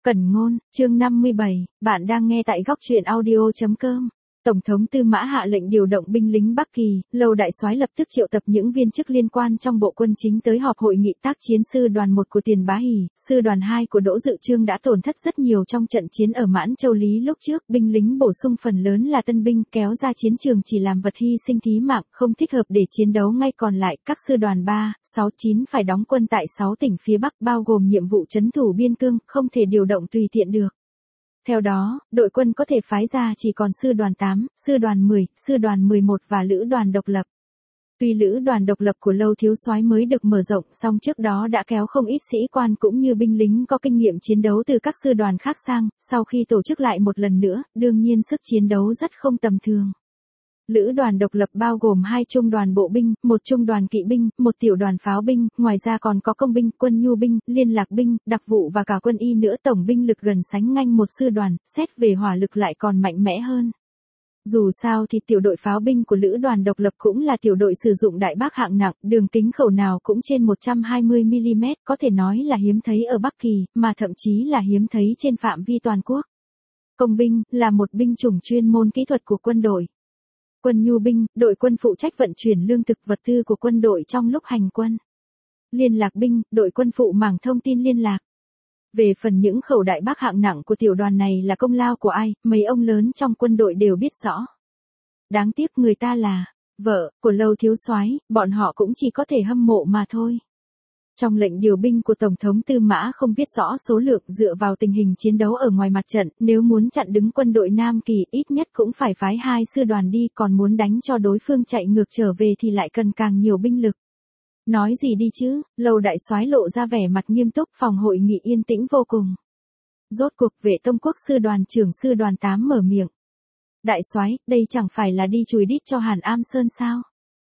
Cẩn ngôn, chương 57, bạn đang nghe tại góc truyện audio.com. Tổng thống Tư Mã hạ lệnh điều động binh lính Bắc Kỳ, Lâu đại soái lập tức triệu tập những viên chức liên quan trong bộ quân chính tới họp hội nghị tác chiến. Sư đoàn 1 của Tiền Bá Hỷ, sư đoàn 2 của Đỗ Dự Trương đã tổn thất rất nhiều trong trận chiến ở Mãn Châu Lý lúc trước, binh lính bổ sung phần lớn là tân binh, kéo ra chiến trường chỉ làm vật hy sinh thí mạng, không thích hợp để chiến đấu ngay. Còn lại, các sư đoàn 3, 6, 9 phải đóng quân tại 6 tỉnh phía Bắc, bao gồm nhiệm vụ trấn thủ biên cương, không thể điều động tùy tiện được. Theo đó, đội quân có thể phái ra chỉ còn sư đoàn 8, sư đoàn 10, sư đoàn 11 và lữ đoàn độc lập. Tuy lữ đoàn độc lập của Lâu thiếu soái mới được mở rộng, song trước đó đã kéo không ít sĩ quan cũng như binh lính có kinh nghiệm chiến đấu từ các sư đoàn khác sang, sau khi tổ chức lại một lần nữa, đương nhiên sức chiến đấu rất không tầm thường. Lữ đoàn độc lập bao gồm 2 trung đoàn bộ binh, 1 trung đoàn kỵ binh, 1 tiểu đoàn pháo binh, ngoài ra còn có công binh, quân nhu binh, liên lạc binh, đặc vụ và cả quân y nữa. Tổng binh lực gần sánh ngang một sư đoàn, xét về hỏa lực lại còn mạnh mẽ hơn. Dù sao thì tiểu đội pháo binh của lữ đoàn độc lập cũng là tiểu đội sử dụng đại bác hạng nặng, đường kính khẩu nào cũng trên 120mm, có thể nói là hiếm thấy ở Bắc Kỳ, mà thậm chí là hiếm thấy trên phạm vi toàn quốc. Công binh là một binh chủng chuyên môn kỹ thuật của quân đội. Quân nhu binh, đội quân phụ trách vận chuyển lương thực vật tư của quân đội trong lúc hành quân. Liên lạc binh, đội quân phụ mảng thông tin liên lạc. Về phần những khẩu đại bác hạng nặng của tiểu đoàn này là công lao của ai, mấy ông lớn trong quân đội đều biết rõ. Đáng tiếc người ta là vợ của Lâu thiếu soái, bọn họ cũng chỉ có thể hâm mộ mà thôi. Trong lệnh điều binh của Tổng thống Tư Mã không viết rõ số lượng, dựa vào tình hình chiến đấu ở ngoài mặt trận, nếu muốn chặn đứng quân đội Nam Kỳ ít nhất cũng phải phái 2 sư đoàn đi, còn muốn đánh cho đối phương chạy ngược trở về thì lại cần càng nhiều binh lực. Nói gì đi chứ, Lâu đại soái lộ ra vẻ mặt nghiêm túc, phòng hội nghị yên tĩnh vô cùng. Rốt cuộc Vệ Tông Quốc sư đoàn trưởng sư đoàn 8 mở miệng. Đại soái, đây chẳng phải là đi chùi đít cho Hàn Am Sơn sao?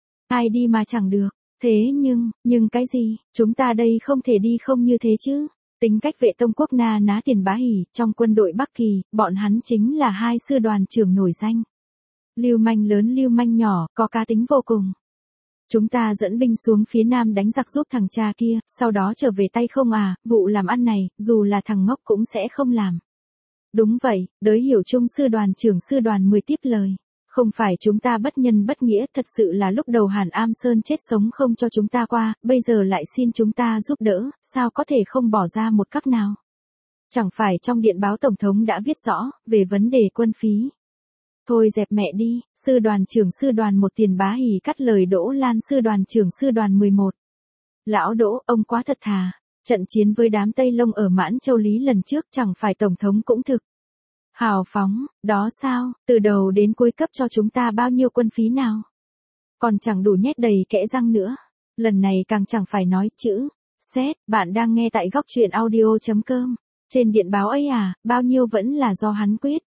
Ai đi mà chẳng được. Thế nhưng cái gì, chúng ta đây không thể đi không như thế chứ. Tính cách Vệ Tông Quốc na ná Tiền Bá Hỷ, trong quân đội Bắc Kỳ, bọn hắn chính là 2 sư đoàn trưởng nổi danh. Lưu manh lớn lưu manh nhỏ, có cá tính vô cùng. Chúng ta dẫn binh xuống phía Nam đánh giặc giúp thằng cha kia, sau đó trở về tay không à, vụ làm ăn này, dù là thằng ngốc cũng sẽ không làm. Đúng vậy, Đới Hiểu Trung sư đoàn trưởng sư đoàn 10 tiếp lời. Không phải chúng ta bất nhân bất nghĩa, thật sự là lúc đầu Hàn Am Sơn chết sống không cho chúng ta qua, bây giờ lại xin chúng ta giúp đỡ, sao có thể không bỏ ra một cách nào. Chẳng phải trong điện báo Tổng thống đã viết rõ, về vấn đề quân phí. Thôi dẹp mẹ đi, sư đoàn trưởng sư đoàn 1 Tiền Bá Hỷ cắt lời Đỗ Lan sư đoàn trưởng sư đoàn 11. Lão Đỗ, ông quá thật thà, trận chiến với đám Tây Lông ở Mãn Châu Lý lần trước chẳng phải Tổng thống cũng thực hào phóng, đó sao, từ đầu đến cuối cấp cho chúng ta bao nhiêu quân phí nào? Còn chẳng đủ nhét đầy kẽ răng nữa. Lần này càng chẳng phải nói chữ. Xét, bạn đang nghe tại góc truyện audio.com. Trên điện báo ấy à, bao nhiêu vẫn là do hắn quyết.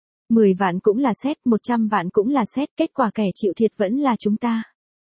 10 vạn cũng là xét, 100 vạn cũng là xét, kết quả kẻ chịu thiệt vẫn là chúng ta.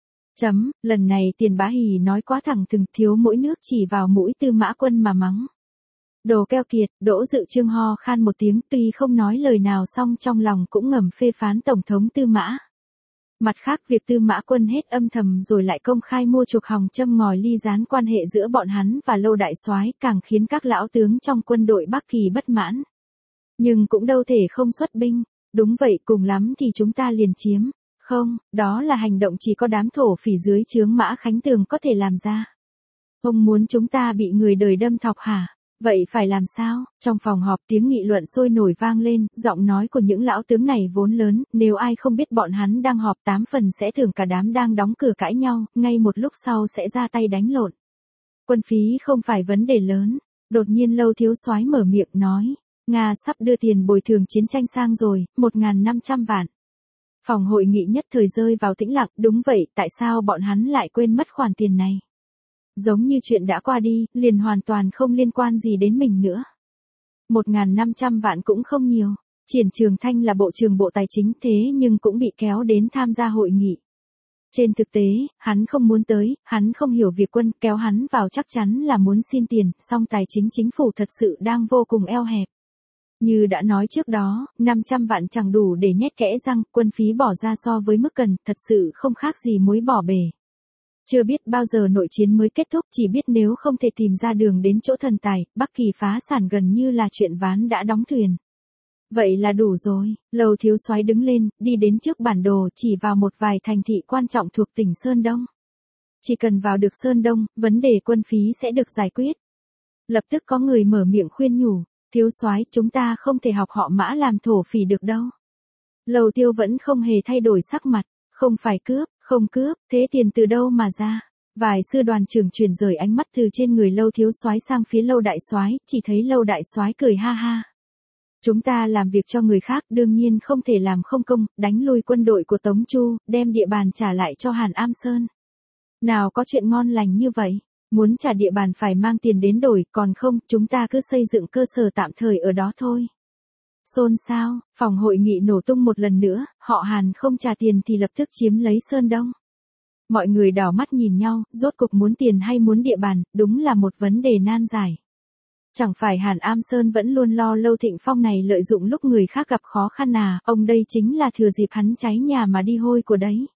Lần này Tiền Bá Hỷ nói quá thẳng thừng, thiếu mỗi nước chỉ vào mũi Tư Mã Quân mà mắng. Đồ keo kiệt, Đỗ Dự Trương ho khan một tiếng, tuy không nói lời nào song trong lòng cũng ngầm phê phán Tổng thống Tư Mã. Mặt khác việc Tư Mã Quân hết âm thầm rồi lại công khai mua chuộc hòng châm ngòi ly gián quan hệ giữa bọn hắn và Lâu đại soái càng khiến các lão tướng trong quân đội Bắc Kỳ bất mãn. Nhưng cũng đâu thể không xuất binh, đúng vậy, cùng lắm thì chúng ta liền chiếm. Không, đó là hành động chỉ có đám thổ phỉ dưới trướng Mã Khánh Tường có thể làm ra. Ông muốn chúng ta bị người đời đâm thọc hả? Vậy phải làm sao? Trong phòng họp tiếng nghị luận sôi nổi vang lên, giọng nói của những lão tướng này vốn lớn, nếu ai không biết bọn hắn đang họp 8 phần sẽ tưởng cả đám đang đóng cửa cãi nhau, ngay một lúc sau sẽ ra tay đánh lộn. Quân phí không phải vấn đề lớn. Đột nhiên Lâu thiếu soái mở miệng nói, Nga sắp đưa tiền bồi thường chiến tranh sang rồi, 1.500 vạn. Phòng hội nghị nhất thời rơi vào tĩnh lặng, đúng vậy, tại sao bọn hắn lại quên mất khoản tiền này? Giống như chuyện đã qua đi, liền hoàn toàn không liên quan gì đến mình nữa. 1.500 vạn cũng không nhiều. Triển Trường Thanh là Bộ trưởng Bộ Tài chính thế nhưng cũng bị kéo đến tham gia hội nghị. Trên thực tế, hắn không muốn tới, hắn không hiểu việc quân, kéo hắn vào chắc chắn là muốn xin tiền, song tài chính chính phủ thật sự đang vô cùng eo hẹp. Như đã nói trước đó, 500 vạn chẳng đủ để nhét kẽ răng, quân phí bỏ ra so với mức cần, thật sự không khác gì muối bỏ bể. Chưa biết bao giờ nội chiến mới kết thúc, chỉ biết nếu không thể tìm ra đường đến chỗ thần tài, Bắc Kỳ phá sản gần như là chuyện ván đã đóng thuyền. Vậy là đủ rồi, Lầu thiếu soái đứng lên, đi đến trước bản đồ, chỉ vào một vài thành thị quan trọng thuộc tỉnh Sơn Đông. Chỉ cần vào được Sơn Đông, vấn đề quân phí sẽ được giải quyết. Lập tức có người mở miệng khuyên nhủ, thiếu soái, chúng ta không thể học họ Mã làm thổ phỉ được đâu. Lầu Tiêu vẫn không hề thay đổi sắc mặt, không phải cướp, không cướp, thế tiền từ đâu mà ra? Vài sư đoàn trưởng chuyển rời ánh mắt từ trên người Lâu thiếu soái sang phía Lâu đại soái, chỉ thấy Lâu đại soái cười ha ha. Chúng ta làm việc cho người khác đương nhiên không thể làm không công, đánh lui quân đội của Tống Chu, đem địa bàn trả lại cho Hàn Am Sơn. Nào có chuyện ngon lành như vậy, muốn trả địa bàn phải mang tiền đến đổi, còn không, chúng ta cứ xây dựng cơ sở tạm thời ở đó thôi. Xôn xao, phòng hội nghị nổ tung một lần nữa, họ Hàn không trả tiền thì lập tức chiếm lấy Sơn Đông. Mọi người đảo mắt nhìn nhau, rốt cục muốn tiền hay muốn địa bàn, đúng là một vấn đề nan giải. Chẳng phải Hàn Am Sơn vẫn luôn lo Lâu Thịnh Phong này lợi dụng lúc người khác gặp khó khăn à, ông đây chính là thừa dịp hắn cháy nhà mà đi hôi của đấy.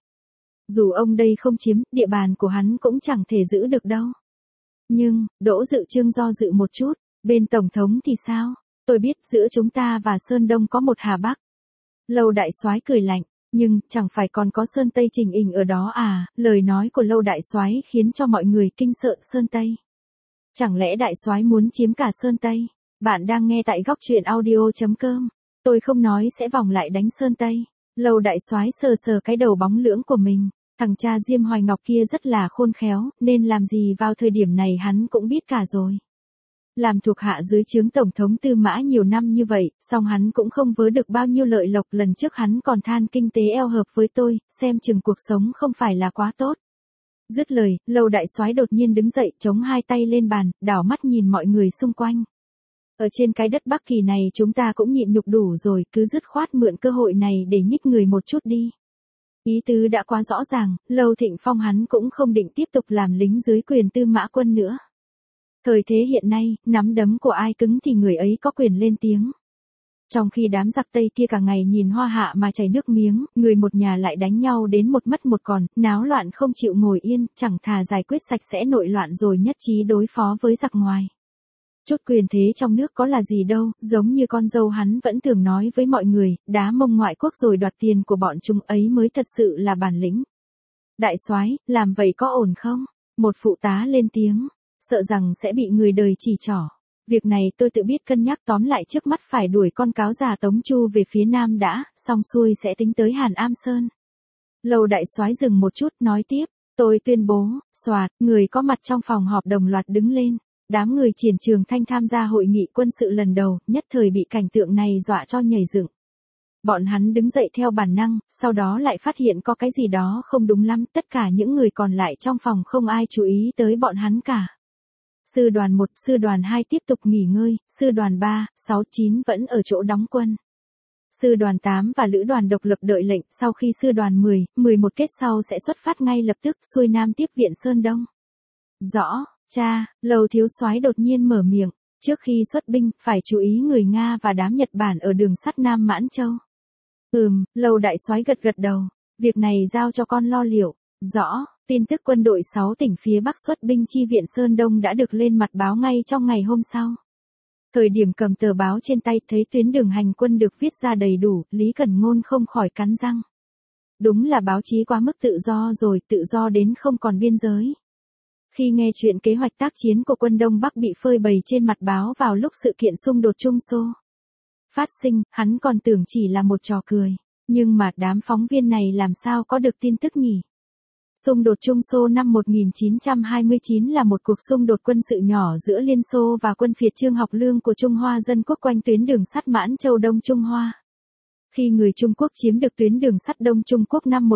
Dù ông đây không chiếm, địa bàn của hắn cũng chẳng thể giữ được đâu. Nhưng, Đỗ Dự Trương do dự một chút, bên Tổng thống thì sao? Tôi biết giữa chúng ta và Sơn Đông có một Hà Bắc. Lâu đại soái cười lạnh, nhưng chẳng phải còn có Sơn Tây Trình Ình ở đó à? Lời nói của Lâu đại soái khiến cho mọi người kinh sợ. Sơn Tây. Chẳng lẽ đại soái muốn chiếm cả Sơn Tây? Bạn đang nghe tại góc truyện audio.com. Tôi không nói sẽ vòng lại đánh Sơn Tây. Lâu đại soái sờ sờ cái đầu bóng lưỡng của mình. Thằng cha Diêm Hoài Ngọc kia rất là khôn khéo, nên làm gì vào thời điểm này hắn cũng biết cả rồi. Làm thuộc hạ dưới trướng Tổng thống Tư Mã nhiều năm như vậy, song hắn cũng không vớ được bao nhiêu lợi lộc, lần trước hắn còn than kinh tế eo hợp với tôi, xem chừng cuộc sống không phải là quá tốt. Dứt lời, Lâu đại soái đột nhiên đứng dậy, chống hai tay lên bàn, đảo mắt nhìn mọi người xung quanh. Ở trên cái đất Bắc Kỳ này chúng ta cũng nhịn nhục đủ rồi, cứ dứt khoát mượn cơ hội này để nhích người một chút đi. Ý tứ đã quá rõ ràng, Lâu Thịnh Phong hắn cũng không định tiếp tục làm lính dưới quyền Tư Mã Quân nữa. Thời thế hiện nay, nắm đấm của ai cứng thì người ấy có quyền lên tiếng. Trong khi đám giặc Tây kia cả ngày nhìn hoa hạ mà chảy nước miếng, người một nhà lại đánh nhau đến một mất một còn, náo loạn không chịu ngồi yên, chẳng thà giải quyết sạch sẽ nội loạn rồi nhất trí đối phó với giặc ngoài. Chút quyền thế trong nước có là gì đâu, giống như con dâu hắn vẫn thường nói với mọi người, đá mông ngoại quốc rồi đoạt tiền của bọn chúng ấy mới thật sự là bản lĩnh. Đại soái, làm vậy có ổn không? Một phụ tá lên tiếng, sợ rằng sẽ bị người đời chỉ trỏ. Việc này tôi tự biết cân nhắc, tóm lại trước mắt phải đuổi con cáo già Tống Chu về phía nam đã, xong xuôi sẽ tính tới Hàn Am Sơn. Lâu đại soái dừng một chút, nói tiếp, tôi tuyên bố, soạt, người có mặt trong phòng họp đồng loạt đứng lên. Đám người Triển Trường Thanh tham gia hội nghị quân sự lần đầu, nhất thời bị cảnh tượng này dọa cho nhảy dựng. Bọn hắn đứng dậy theo bản năng, sau đó lại phát hiện có cái gì đó không đúng lắm, tất cả những người còn lại trong phòng không ai chú ý tới bọn hắn cả. Sư đoàn 1, sư đoàn 2 tiếp tục nghỉ ngơi, sư đoàn 3, 6, 9 vẫn ở chỗ đóng quân. Sư đoàn 8 và lữ đoàn độc lập đợi lệnh, sau khi sư đoàn 10, 11 kết sau sẽ xuất phát ngay lập tức xuôi nam tiếp viện Sơn Đông. Rõ, cha, Lầu thiếu soái đột nhiên mở miệng, trước khi xuất binh, phải chú ý người Nga và đám Nhật Bản ở đường sắt Nam Mãn Châu. Lầu đại soái gật gật đầu, việc này giao cho con lo liệu. Rõ, tin tức quân đội 6 tỉnh phía Bắc xuất binh chi viện Sơn Đông đã được lên mặt báo ngay trong ngày hôm sau. Thời điểm cầm tờ báo trên tay thấy tuyến đường hành quân được viết ra đầy đủ, Lý Cẩn Ngôn không khỏi cắn răng. Đúng là báo chí quá mức tự do rồi, tự do đến không còn biên giới. Khi nghe chuyện kế hoạch tác chiến của quân Đông Bắc bị phơi bày trên mặt báo vào lúc sự kiện xung đột Trung Xô phát sinh, hắn còn tưởng chỉ là một trò cười. Nhưng mà đám phóng viên này làm sao có được tin tức nhỉ? Xung đột Trung Xô năm 1929 là một cuộc xung đột quân sự nhỏ giữa Liên Xô và quân phiệt Trương Học Lương của Trung Hoa Dân Quốc quanh tuyến đường sắt Mãn Châu Đông Trung Hoa. Khi người Trung Quốc chiếm được tuyến đường sắt Đông Trung Quốc năm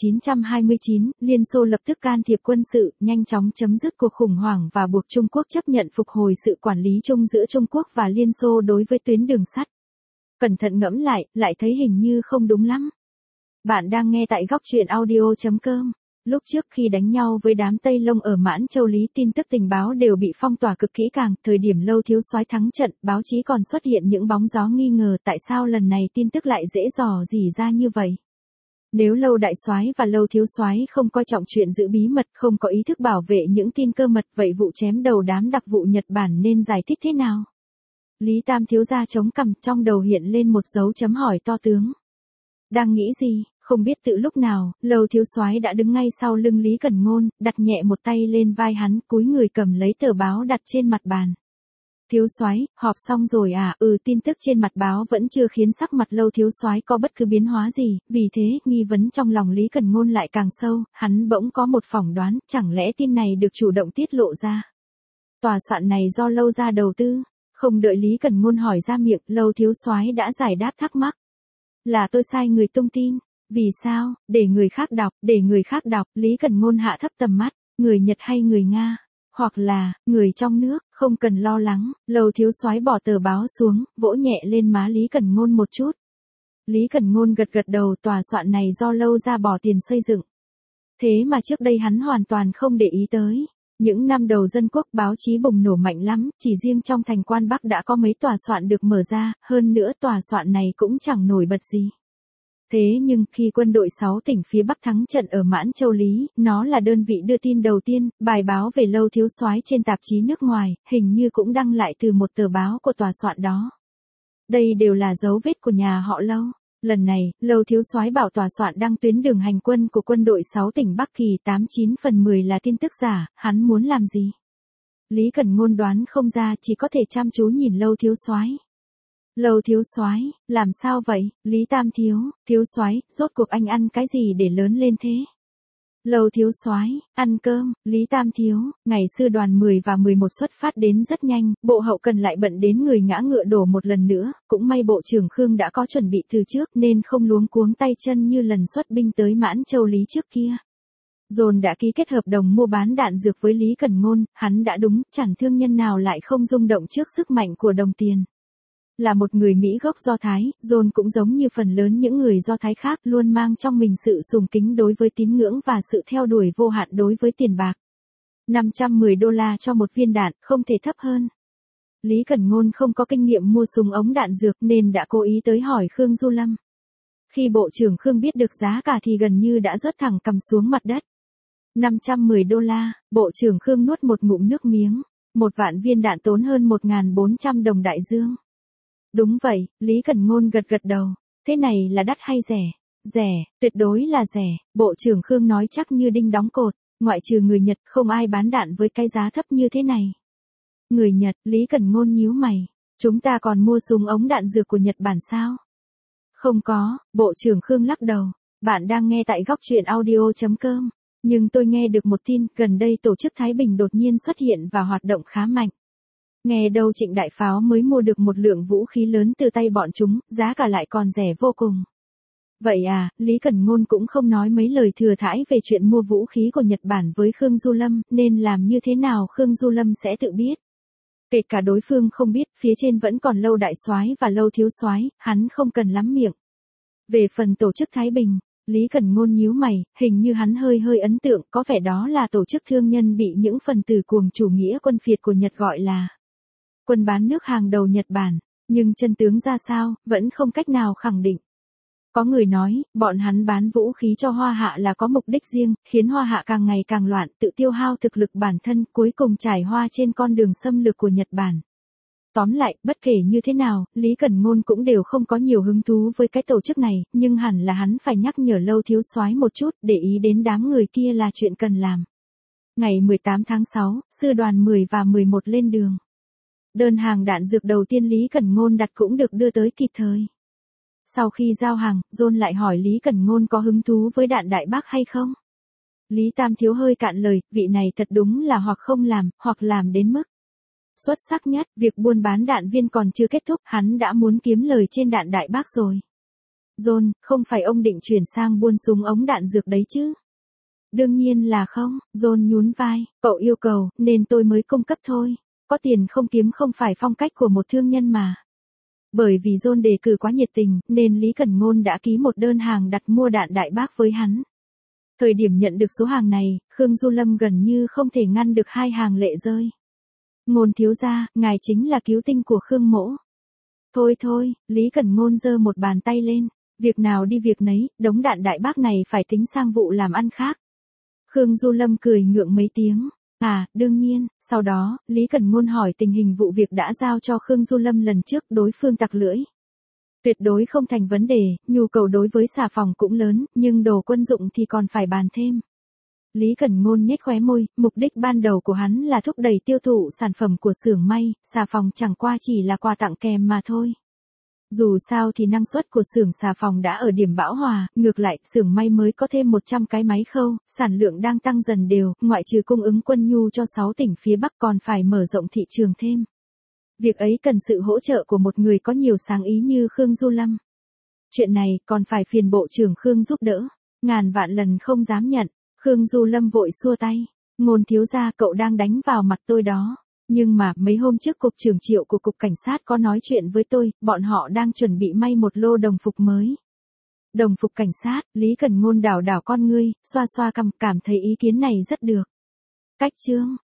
1929, Liên Xô lập tức can thiệp quân sự, nhanh chóng chấm dứt cuộc khủng hoảng và buộc Trung Quốc chấp nhận phục hồi sự quản lý chung giữa Trung Quốc và Liên Xô đối với tuyến đường sắt. Cẩn thận ngẫm lại thấy hình như không đúng lắm. Bạn đang nghe tại góc truyện audio.com. Lúc trước khi đánh nhau với đám Tây Lông ở Mãn Châu Lý, tin tức tình báo đều bị phong tỏa cực kỹ càng, thời điểm Lâu thiếu soái thắng trận, báo chí còn xuất hiện những bóng gió nghi ngờ tại sao lần này tin tức lại dễ dò dỉ ra như vậy. Nếu Lâu đại soái và Lâu thiếu soái không coi trọng chuyện giữ bí mật, không có ý thức bảo vệ những tin cơ mật, vậy vụ chém đầu đám đặc vụ Nhật Bản nên giải thích thế nào? Lý Tam thiếu gia chống cằm, trong đầu hiện lên một dấu chấm hỏi to tướng. Đang nghĩ gì? Không biết tự lúc nào, Lâu thiếu soái đã đứng ngay sau lưng Lý Cẩn Ngôn, đặt nhẹ một tay lên vai hắn, cúi người cầm lấy tờ báo đặt trên mặt bàn. Thiếu soái, họp xong rồi à? Tin tức trên mặt báo vẫn chưa khiến sắc mặt Lâu thiếu soái có bất cứ biến hóa gì, vì thế, nghi vấn trong lòng Lý Cẩn Ngôn lại càng sâu, hắn bỗng có một phỏng đoán, chẳng lẽ tin này được chủ động tiết lộ ra. Tòa soạn này do Lâu gia đầu tư, không đợi Lý Cẩn Ngôn hỏi ra miệng, Lâu thiếu soái đã giải đáp thắc mắc. Là tôi sai người tung tin. Vì sao? Để người khác đọc, Lý Cẩn Ngôn hạ thấp tầm mắt, người Nhật hay người Nga? Hoặc là, người trong nước, không cần lo lắng, Lâu thiếu soái bỏ tờ báo xuống, vỗ nhẹ lên má Lý Cẩn Ngôn một chút. Lý Cẩn Ngôn gật gật đầu, tòa soạn này do Lâu gia bỏ tiền xây dựng. Thế mà trước đây hắn hoàn toàn không để ý tới. Những năm đầu dân quốc báo chí bùng nổ mạnh lắm, chỉ riêng trong thành Quan Bắc đã có mấy tòa soạn được mở ra, hơn nữa tòa soạn này cũng chẳng nổi bật gì. Thế nhưng khi quân đội 6 tỉnh phía Bắc thắng trận ở Mãn Châu Lý, nó là đơn vị đưa tin đầu tiên, bài báo về Lâu thiếu soái trên tạp chí nước ngoài, hình như cũng đăng lại từ một tờ báo của tòa soạn đó. Đây đều là dấu vết của nhà họ Lâu. Lần này, Lâu thiếu soái bảo tòa soạn đăng tuyến đường hành quân của quân đội 6 tỉnh Bắc Kỳ 89/10 là tin tức giả, hắn muốn làm gì? Lý Cẩn Ngôn đoán không ra, chỉ có thể chăm chú nhìn Lâu thiếu soái. Lâu thiếu soái, làm sao vậy? Lý Tam thiếu soái, rốt cuộc anh ăn cái gì để lớn lên thế? Lâu thiếu soái, ăn cơm. Lý Tam thiếu, ngày xưa đoàn 10 và 11 xuất phát đến rất nhanh, bộ hậu cần lại bận đến người ngã ngựa đổ một lần nữa, cũng may bộ trưởng Khương đã có chuẩn bị từ trước nên không luống cuống tay chân như lần xuất binh tới Mãn Châu Lý trước kia. Dồn đã ký kết hợp đồng mua bán đạn dược với Lý Cẩn Ngôn, hắn đã đúng, chẳng thương nhân nào lại không rung động trước sức mạnh của đồng tiền. Là một người Mỹ gốc Do Thái, John cũng giống như phần lớn những người Do Thái khác luôn mang trong mình sự sùng kính đối với tín ngưỡng và sự theo đuổi vô hạn đối với tiền bạc. $510 cho một viên đạn, không thể thấp hơn. Lý Cẩn Ngôn không có kinh nghiệm mua súng ống đạn dược nên đã cố ý tới hỏi Khương Du Lâm. Khi Bộ trưởng Khương biết được giá cả thì gần như đã rớt thẳng cằm xuống mặt đất. $510, Bộ trưởng Khương nuốt một ngụm nước miếng. 1.000.000 viên đạn tốn hơn 1.400 đồng đại dương. Đúng vậy, Lý Cẩn Ngôn gật gật đầu. Thế này là đắt hay rẻ? Rẻ, tuyệt đối là rẻ, Bộ trưởng Khương nói chắc như đinh đóng cột. Ngoại trừ người Nhật không ai bán đạn với cái giá thấp như thế này. Người Nhật, Lý Cẩn Ngôn nhíu mày. Chúng ta còn mua súng ống đạn dược của Nhật Bản sao? Không có, Bộ trưởng Khương lắc đầu. Bạn đang nghe tại góc truyện audio.com. Nhưng tôi nghe được một tin, gần đây tổ chức Thái Bình đột nhiên xuất hiện và hoạt động khá mạnh. Nghe đâu Trịnh Đại Pháo mới mua được một lượng vũ khí lớn từ tay bọn chúng, giá cả lại còn rẻ vô cùng. Vậy à, Lý Cẩn Ngôn cũng không nói mấy lời thừa thãi về chuyện mua vũ khí của Nhật Bản với Khương Du Lâm, nên làm như thế nào Khương Du Lâm sẽ tự biết. Kể cả đối phương không biết, phía trên vẫn còn Lâu đại soái và Lâu thiếu soái, hắn không cần lắm miệng. Về phần tổ chức Thái Bình, Lý Cẩn Ngôn nhíu mày, hình như hắn hơi ấn tượng, có vẻ đó là tổ chức thương nhân bị những phần tử cuồng chủ nghĩa quân phiệt của Nhật gọi là quân bán nước hàng đầu Nhật Bản, nhưng chân tướng ra sao, vẫn không cách nào khẳng định. Có người nói, bọn hắn bán vũ khí cho Hoa Hạ là có mục đích riêng, khiến Hoa Hạ càng ngày càng loạn, tự tiêu hao thực lực bản thân, cuối cùng trải hoa trên con đường xâm lược của Nhật Bản. Tóm lại, bất kể như thế nào, Lý Cẩn Ngôn cũng đều không có nhiều hứng thú với cái tổ chức này, nhưng hẳn là hắn phải nhắc nhở Lâu thiếu soái một chút, để ý đến đám người kia là chuyện cần làm. Ngày 18 tháng 6, sư đoàn 10 và 11 lên đường. Đơn hàng đạn dược đầu tiên Lý Cẩn Ngôn đặt cũng được đưa tới kịp thời. Sau khi giao hàng, John lại hỏi Lý Cẩn Ngôn có hứng thú với đạn Đại Bác hay không. Lý Tam thiếu hơi cạn lời, vị này thật đúng là hoặc không làm, hoặc làm đến mức xuất sắc nhất, việc buôn bán đạn viên còn chưa kết thúc, hắn đã muốn kiếm lời trên đạn Đại Bác rồi. John, không phải ông định chuyển sang buôn súng ống đạn dược đấy chứ? Đương nhiên là không, John nhún vai, cậu yêu cầu, nên tôi mới cung cấp thôi. Có tiền không kiếm không phải phong cách của một thương nhân mà. Bởi vì John đề cử quá nhiệt tình, nên Lý Cẩn Ngôn đã ký một đơn hàng đặt mua đạn Đại Bác với hắn. Thời điểm nhận được số hàng này, Khương Du Lâm gần như không thể ngăn được hai hàng lệ rơi. Ngôn thiếu gia, ngài chính là cứu tinh của Khương mỗ. Thôi, Lý Cẩn Ngôn giơ một bàn tay lên. Việc nào đi việc nấy, đống đạn đại bác này phải tính sang vụ làm ăn khác. Khương Du Lâm cười ngượng mấy tiếng. À, đương nhiên, sau đó, Lý Cẩn Ngôn hỏi tình hình vụ việc đã giao cho Khương Du Lâm lần trước, đối phương tặc lưỡi. Tuyệt đối không thành vấn đề, nhu cầu đối với xà phòng cũng lớn, nhưng đồ quân dụng thì còn phải bàn thêm. Lý Cẩn Ngôn nhếch khóe môi, mục đích ban đầu của hắn là thúc đẩy tiêu thụ sản phẩm của xưởng may, xà phòng chẳng qua chỉ là quà tặng kèm mà thôi. Dù sao thì năng suất của xưởng xà phòng đã ở điểm bão hòa, ngược lại, xưởng may mới có thêm 100 cái máy khâu, sản lượng đang tăng dần đều, ngoại trừ cung ứng quân nhu cho 6 tỉnh phía Bắc còn phải mở rộng thị trường thêm. Việc ấy cần sự hỗ trợ của một người có nhiều sáng ý như Khương Du Lâm. Chuyện này còn phải phiền Bộ trưởng Khương giúp đỡ, ngàn vạn lần không dám nhận. Khương Du Lâm vội xua tay, Ngôn thiếu gia cậu đang đánh vào mặt tôi đó. Nhưng mà mấy hôm trước cục trưởng Triệu của cục cảnh sát có nói chuyện với tôi, bọn họ đang chuẩn bị may một lô đồng phục mới. Đồng phục cảnh sát, Lý Cẩn Ngôn đảo đảo con ngươi, xoa xoa cằm, cảm thấy ý kiến này rất được. Cách chương